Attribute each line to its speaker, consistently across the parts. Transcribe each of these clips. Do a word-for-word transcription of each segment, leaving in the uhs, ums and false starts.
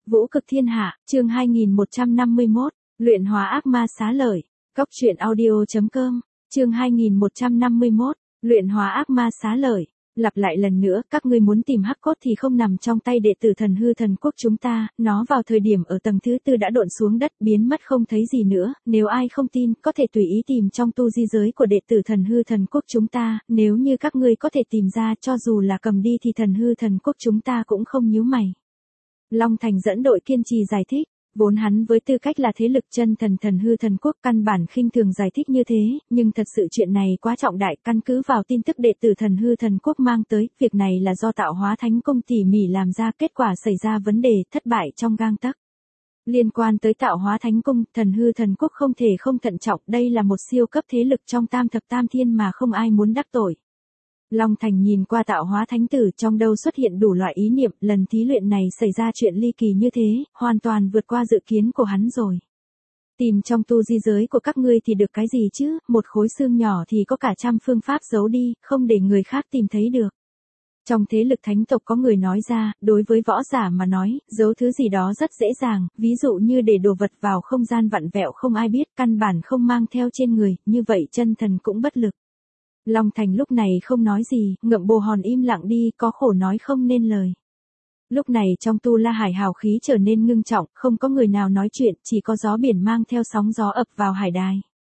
Speaker 1: Vũ cực thiên hạ, chương hai nghìn một trăm năm mươi mốt, luyện hóa ác ma xá lợi. Cốc truyện audio chấm com, chương hai nghìn một trăm năm mươi mốt, luyện hóa ác ma xá lợi. Lặp lại lần nữa, các ngươi muốn tìm hắc cốt thì không nằm trong tay đệ tử thần hư thần quốc chúng ta, nó vào thời điểm ở tầng thứ tư đã độn xuống đất biến mất không thấy gì nữa, nếu ai không tin, có thể tùy ý tìm trong tu di giới của đệ tử thần hư thần quốc chúng ta, nếu như các ngươi có thể tìm ra cho dù là cầm đi thì thần hư thần quốc chúng ta cũng không nhíu mày. Long Thành dẫn đội kiên trì giải thích, vốn hắn với tư cách là thế lực chân thần thần hư thần quốc căn bản khinh thường giải thích như thế, nhưng thật sự chuyện này quá trọng đại, căn cứ vào tin tức đệ tử thần hư thần quốc mang tới, việc này là do tạo hóa thánh công tỉ mỉ làm ra, kết quả xảy ra vấn đề, thất bại trong gang tấc. Liên quan tới tạo hóa thánh cung, thần hư thần quốc không thể không thận trọng, đây là một siêu cấp thế lực trong tam thập tam thiên mà không ai muốn đắc tội. Long Thành nhìn qua tạo hóa thánh tử, trong đầu xuất hiện đủ loại ý niệm, lần thí luyện này xảy ra chuyện ly kỳ như thế, hoàn toàn vượt qua dự kiến của hắn rồi. Tìm trong tu di giới của các ngươi thì được cái gì chứ, một khối xương nhỏ thì có cả trăm phương pháp giấu đi, không để người khác tìm thấy được. Trong thế lực thánh tộc có người nói ra, đối với võ giả mà nói, giấu thứ gì đó rất dễ dàng, ví dụ như để đồ vật vào không gian vặn vẹo không ai biết, căn bản không mang theo trên người, như vậy chân thần cũng bất lực. Long Thành lúc này không nói gì, ngậm bồ hòn im lặng đi, có khổ nói không nên lời. Lúc này trong tu la hải hào khí trở nên ngưng trọng, không có người nào nói chuyện, chỉ có gió biển mang theo sóng gió ập vào hải đài.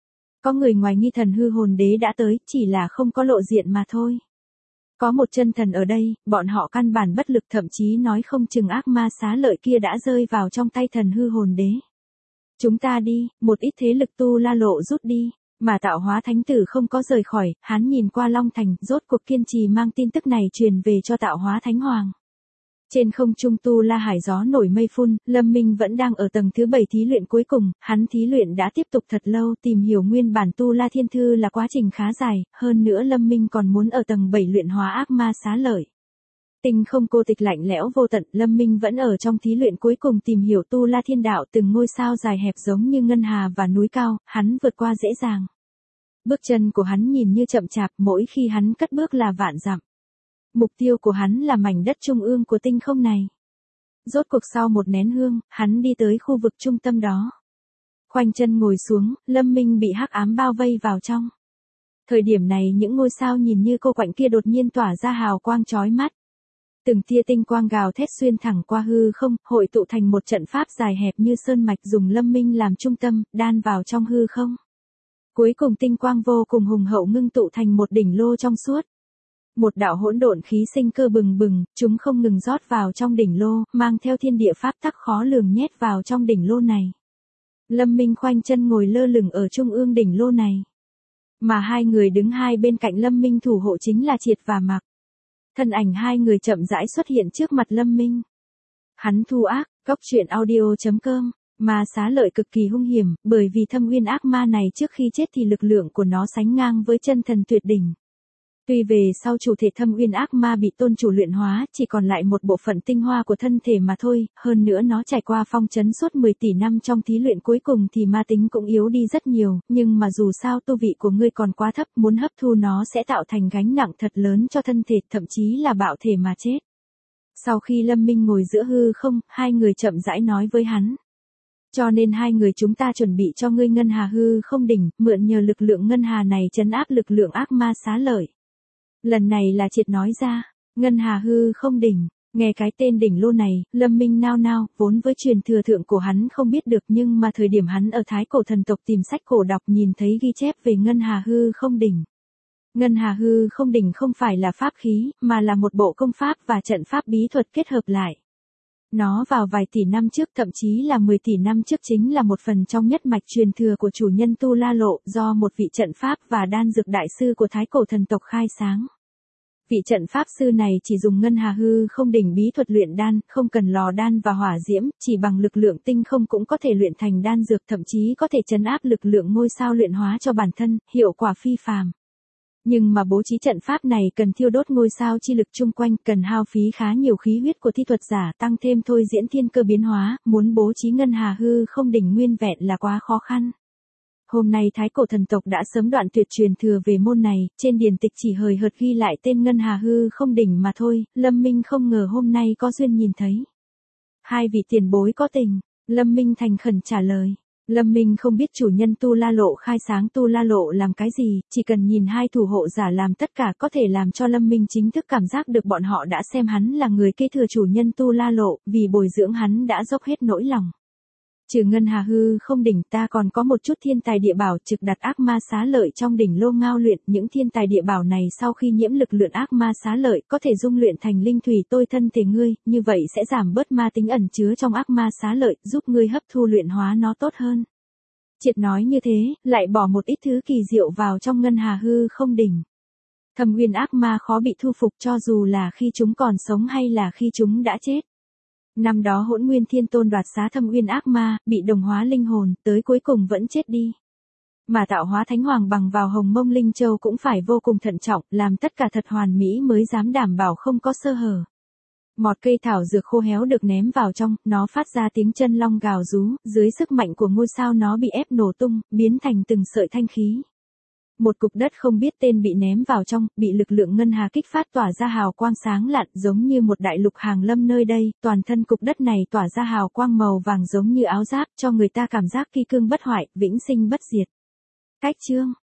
Speaker 1: Có người ngoài nghi thần hư hồn đế đã tới, chỉ là không có lộ diện mà thôi. Có một chân thần ở đây, bọn họ căn bản bất lực, thậm chí nói không chừng ác ma xá lợi kia đã rơi vào trong tay thần hư hồn đế. Chúng ta đi, một ít thế lực tu la lộ rút đi. Mà tạo hóa thánh tử không có rời khỏi, hắn nhìn qua Long Thành, rốt cuộc kiên trì mang tin tức này truyền về cho tạo hóa thánh hoàng. Trên không trung tu la hải gió nổi mây phun, Lâm Minh vẫn đang ở tầng thứ bảy thí luyện cuối cùng, hắn thí luyện đã tiếp tục thật lâu, tìm hiểu nguyên bản tu la thiên thư là quá trình khá dài, hơn nữa Lâm Minh còn muốn ở tầng bảy luyện hóa ác ma xá lợi. Tinh không cô tịch lạnh lẽo vô tận, Lâm Minh vẫn ở trong thí luyện cuối cùng tìm hiểu tu la thiên đạo, từng ngôi sao dài hẹp giống như ngân hà và núi cao, hắn vượt qua dễ dàng. Bước chân của hắn nhìn như chậm chạp, mỗi khi hắn cất bước là vạn dặm. Mục tiêu của hắn là mảnh đất trung ương của tinh không này. Rốt cuộc sau một nén hương, hắn đi tới khu vực trung tâm đó. Khoanh chân ngồi xuống, Lâm Minh bị hắc ám bao vây vào trong. Thời điểm này những ngôi sao nhìn như cô quạnh kia đột nhiên tỏa ra hào quang chói mắt. Từng tia tinh quang gào thét xuyên thẳng qua hư không, hội tụ thành một trận pháp dài hẹp như sơn mạch, dùng Lâm Minh làm trung tâm, đan vào trong hư không. Cuối cùng tinh quang vô cùng hùng hậu ngưng tụ thành một đỉnh lô trong suốt. Một đạo hỗn độn khí sinh cơ bừng bừng, chúng không ngừng rót vào trong đỉnh lô, mang theo thiên địa pháp tắc khó lường nhét vào trong đỉnh lô này. Lâm Minh khoanh chân ngồi lơ lửng ở trung ương đỉnh lô này. Mà hai người đứng hai bên cạnh Lâm Minh thủ hộ chính là Triệt và Mặc. Thân ảnh hai người chậm rãi xuất hiện trước mặt Lâm Minh. Hắn thu ác, cốc truyện audio chấm com, ma xá lợi cực kỳ hung hiểm, bởi vì thâm uyên ác ma này trước khi chết thì lực lượng của nó sánh ngang với chân thần tuyệt đỉnh. Tuy về sau chủ thể thâm uyên ác ma bị tôn chủ luyện hóa, chỉ còn lại một bộ phận tinh hoa của thân thể mà thôi, hơn nữa nó trải qua phong trấn suốt mười tỷ năm trong thí luyện cuối cùng thì ma tính cũng yếu đi rất nhiều, nhưng mà dù sao tu vị của ngươi còn quá thấp, muốn hấp thu nó sẽ tạo thành gánh nặng thật lớn cho thân thể, thậm chí là bạo thể mà chết. Sau khi Lâm Minh ngồi giữa hư không, hai người chậm rãi nói với hắn. Cho nên hai người chúng ta chuẩn bị cho ngươi ngân hà hư không đỉnh, mượn nhờ lực lượng ngân hà này trấn áp lực lượng ác ma xá lợi. Lần này là Triệt nói ra, ngân hà hư không đỉnh, nghe cái tên đỉnh lô này, Lâm Minh nao nao, vốn với truyền thừa thượng của hắn không biết được nhưng mà thời điểm hắn ở Thái Cổ thần tộc tìm sách cổ đọc nhìn thấy ghi chép về ngân hà hư không đỉnh. Ngân hà hư không đỉnh không phải là pháp khí, mà là một bộ công pháp và trận pháp bí thuật kết hợp lại. Nó vào vài tỷ năm trước, thậm chí là mười tỷ năm trước chính là một phần trong nhất mạch truyền thừa của chủ nhân Tu La Lộ, do một vị trận pháp và đan dược đại sư của Thái Cổ thần tộc khai sáng. Vị trận pháp sư này chỉ dùng ngân hà hư không đỉnh bí thuật luyện đan, không cần lò đan và hỏa diễm, chỉ bằng lực lượng tinh không cũng có thể luyện thành đan dược, thậm chí có thể trấn áp lực lượng ngôi sao luyện hóa cho bản thân, hiệu quả phi phàm. Nhưng mà bố trí trận pháp này cần thiêu đốt ngôi sao chi lực chung quanh, cần hao phí khá nhiều khí huyết của thi thuật giả, tăng thêm thôi diễn thiên cơ biến hóa, muốn bố trí ngân hà hư không đỉnh nguyên vẹn là quá khó khăn. Hôm nay Thái Cổ thần tộc đã sớm đoạn tuyệt truyền thừa về môn này, trên điển tịch chỉ hời hợt ghi lại tên ngân hà hư không đỉnh mà thôi, Lâm Minh không ngờ hôm nay có duyên nhìn thấy. Hai vị tiền bối có tình, Lâm Minh thành khẩn trả lời. Lâm Minh không biết chủ nhân Tu La Lộ khai sáng Tu La Lộ làm cái gì, chỉ cần nhìn hai thủ hộ giả làm tất cả có thể làm cho Lâm Minh chính thức cảm giác được bọn họ đã xem hắn là người kế thừa chủ nhân Tu La Lộ, vì bồi dưỡng hắn đã dốc hết nỗi lòng. Trừ Ngân Hà hư không đỉnh ta còn có một chút thiên tài địa bảo trực đặt ác ma xá lợi trong đỉnh Lô Ngao luyện, những thiên tài địa bảo này sau khi nhiễm lực luyện ác ma xá lợi có thể dung luyện thành linh thủy tôi thân thể ngươi, như vậy sẽ giảm bớt ma tính ẩn chứa trong ác ma xá lợi, giúp ngươi hấp thu luyện hóa nó tốt hơn. Triệt nói như thế, lại bỏ một ít thứ kỳ diệu vào trong Ngân Hà hư không đỉnh. Thâm Uyên ác ma khó bị thu phục cho dù là khi chúng còn sống hay là khi chúng đã chết. Năm đó Hỗn Nguyên Thiên Tôn đoạt xá Thâm Uyên ác ma, bị đồng hóa linh hồn, tới cuối cùng vẫn chết đi. Mà tạo hóa Thánh Hoàng bằng vào Hồng Mông Linh Châu cũng phải vô cùng thận trọng, làm tất cả thật hoàn mỹ mới dám đảm bảo không có sơ hở. Mọt cây thảo dược khô héo được ném vào trong, nó phát ra tiếng chân long gào rú, dưới sức mạnh của ngôi sao nó bị ép nổ tung, biến thành từng sợi thanh khí. Một cục đất không biết tên bị ném vào trong, bị lực lượng ngân hà kích phát tỏa ra hào quang sáng lạn giống như một đại lục hàng lâm nơi đây, toàn thân cục đất này tỏa ra hào quang màu vàng giống như áo giáp cho người ta cảm giác kỳ cương bất hoại, vĩnh sinh bất diệt. Cách chương